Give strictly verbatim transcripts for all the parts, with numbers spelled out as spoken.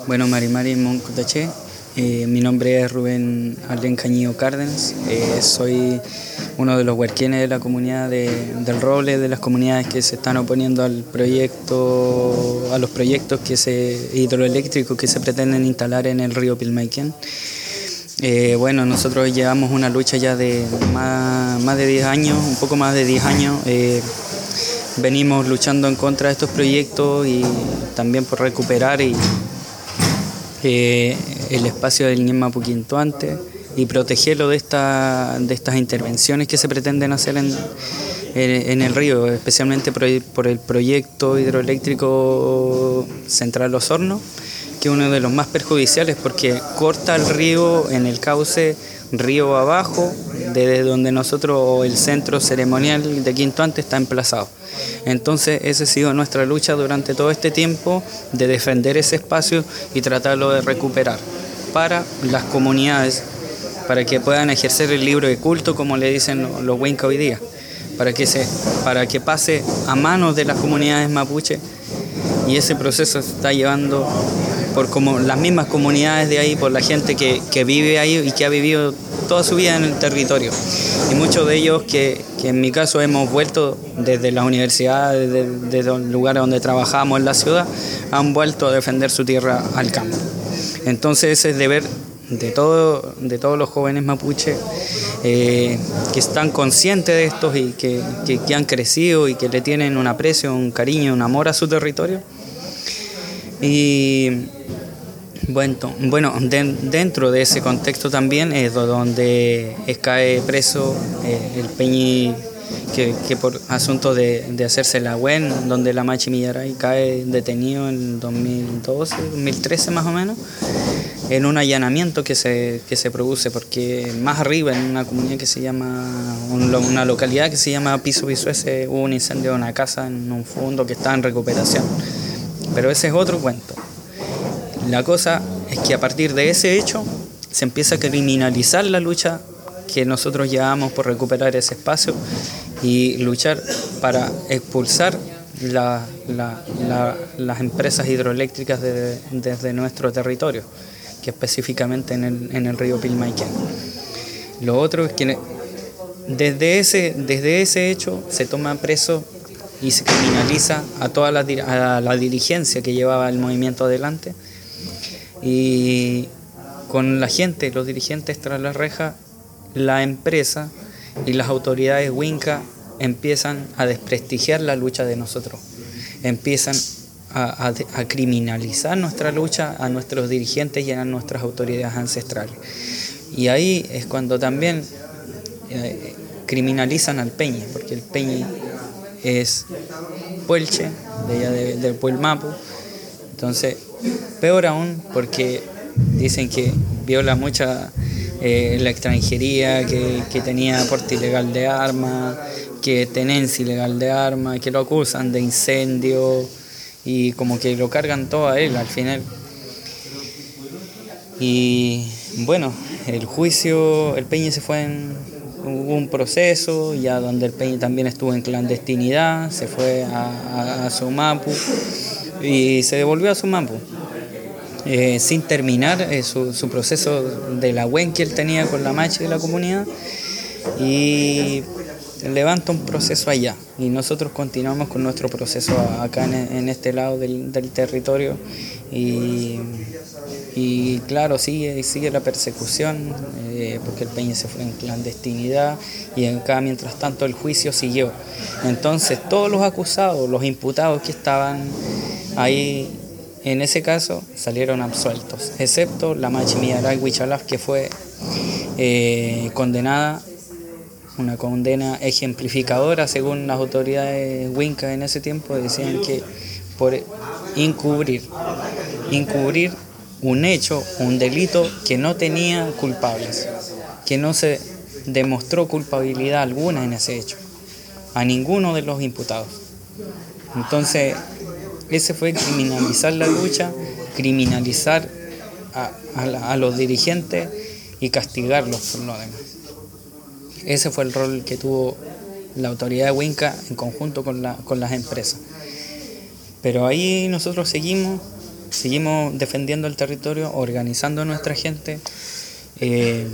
Bueno, Mari Mari Moncotaché, eh, mi nombre es Rubén Arlen Cañillo Cárdenas, eh, soy uno de los huerquienes de la comunidad de, del Roble, de las comunidades que se están oponiendo al proyecto, a los proyectos que se, hidroeléctricos que se pretenden instalar en el río Pilmaiquén. Eh, bueno, nosotros llevamos una lucha ya de más, más de diez años, un poco más de diez años. Eh, venimos luchando en contra de estos proyectos y también por recuperar y, eh, el espacio del Ñen Mapuquintuante y protegerlo de, esta, de estas intervenciones que se pretenden hacer en, en el río, especialmente por el, por el proyecto hidroeléctrico Central Los Hornos, que es uno de los más perjudiciales porque corta el río en el cauce río abajo, desde donde nosotros, el centro ceremonial de Quintuante está emplazado. Entonces esa ha sido nuestra lucha durante todo este tiempo, de defender ese espacio y tratarlo de recuperar para las comunidades, para que puedan ejercer el libro de culto, como le dicen los huincas hoy día, para que, se, para que pase a manos de las comunidades mapuche, y ese proceso se está llevando por como las mismas comunidades de ahí, por la gente que, que vive ahí y que ha vivido toda su vida en el territorio. Y muchos de ellos que, que en mi caso hemos vuelto desde las universidades, desde, desde los lugares donde trabajamos en la ciudad, han vuelto a defender su tierra al campo. Entonces ese es deber de, todo, de todos los jóvenes mapuches eh, que están conscientes de esto y que, que, que han crecido y que le tienen un aprecio, un cariño, un amor a su territorio. Y bueno, bueno de, dentro de ese contexto también es donde cae preso eh, el Peñi, que, que por asunto de, de hacerse la U E N, donde la Machi Millaray cae detenido en dos mil doce, dos mil trece más o menos, en un allanamiento que se, que se produce, porque más arriba, en una comunidad que se llama, una localidad que se llama Piso Pisuese, hubo un incendio de una casa en un fondo que está en recuperación. Pero ese es otro cuento. La cosa es que a partir de ese hecho se empieza a criminalizar la lucha que nosotros llevamos por recuperar ese espacio y luchar para expulsar la, la, la, las empresas hidroeléctricas de, desde nuestro territorio, que específicamente en el, en el río Pilmaiquén. Lo otro es que desde ese, desde ese hecho se toma preso y se criminaliza a toda la, a la dirigencia que llevaba el movimiento adelante, y con la gente, los dirigentes tras la reja, la empresa y las autoridades huincas empiezan a desprestigiar la lucha de nosotros, empiezan a, a, a criminalizar nuestra lucha, a nuestros dirigentes y a nuestras autoridades ancestrales. Y ahí es cuando también eh, criminalizan al Peñi, porque el Peñi es puelche, de allá de, del Puelmapu. Entonces, peor aún, porque dicen que viola mucha eh, la extranjería, que, que tenía aporte ilegal de armas, que tenencia ilegal de armas, que lo acusan de incendio y como que lo cargan todo a él al final. Y bueno, el juicio, el Peñi se fue en... Hubo un proceso ya donde el Peñi también estuvo en clandestinidad, se fue a, a, a Sumapu y se devolvió a Sumapu eh, sin terminar eh, su, su proceso de la U E N que él tenía con la Machi de la comunidad, y levanta un proceso allá y nosotros continuamos con nuestro proceso acá en, en este lado del, del territorio. Y, y claro, sigue, sigue la persecución eh, porque el Peñi se fue en clandestinidad y acá mientras tanto el juicio siguió. Entonces todos los acusados, los imputados que estaban ahí en ese caso salieron absueltos, excepto la Machi Millaray Huichalaf, que fue eh, condenada, una condena ejemplificadora según las autoridades huincas en ese tiempo. Decían que por encubrir, encubrir un hecho, un delito que no tenía culpables, que no se demostró culpabilidad alguna en ese hecho, a ninguno de los imputados. Entonces, ese fue criminalizar la lucha, criminalizar a, a, a los dirigentes y castigarlos por lo demás. Ese fue el rol que tuvo la autoridad huinca en conjunto con, la, con las empresas. Pero ahí nosotros seguimos seguimos defendiendo el territorio, organizando a nuestra gente, eh,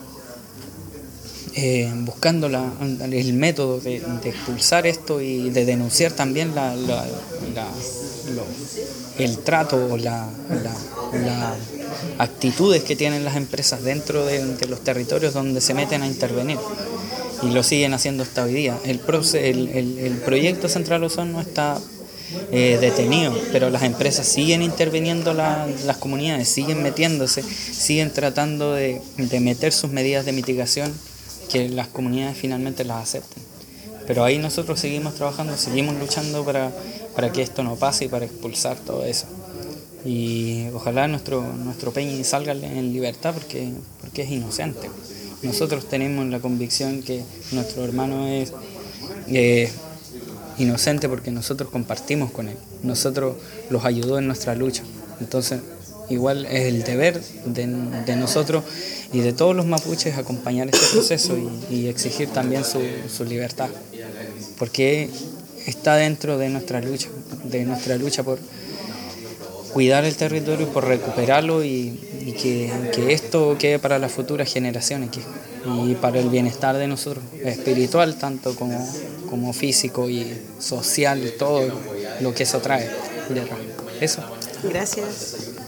eh, buscando la, el método de, de expulsar esto y de denunciar también la, la, la, lo, el trato o la, la, la actitudes que tienen las empresas dentro de, de los territorios donde se meten a intervenir, y lo siguen haciendo hasta hoy día. El, proce, el, el, el proyecto Central Ozón no está eh, detenido, pero las empresas siguen interviniendo la, las comunidades, siguen metiéndose, siguen tratando de, de meter sus medidas de mitigación, que las comunidades finalmente las acepten. Pero ahí nosotros seguimos trabajando, seguimos luchando para, para que esto no pase y para expulsar todo eso. Y ojalá nuestro, nuestro Peñi salga en libertad porque, porque es inocente. Nosotros tenemos la convicción que nuestro hermano es eh, inocente porque nosotros compartimos con él, nosotros los ayudó en nuestra lucha. Entonces, igual es el deber de, de nosotros y de todos los mapuches acompañar este proceso y, y exigir también su, su libertad, porque está dentro de nuestra lucha, de nuestra lucha por cuidar el territorio, por recuperarlo y, y que, que esto quede para las futuras generaciones que, y para el bienestar de nosotros, espiritual tanto como, como físico y social, todo lo que eso trae. Eso. Gracias.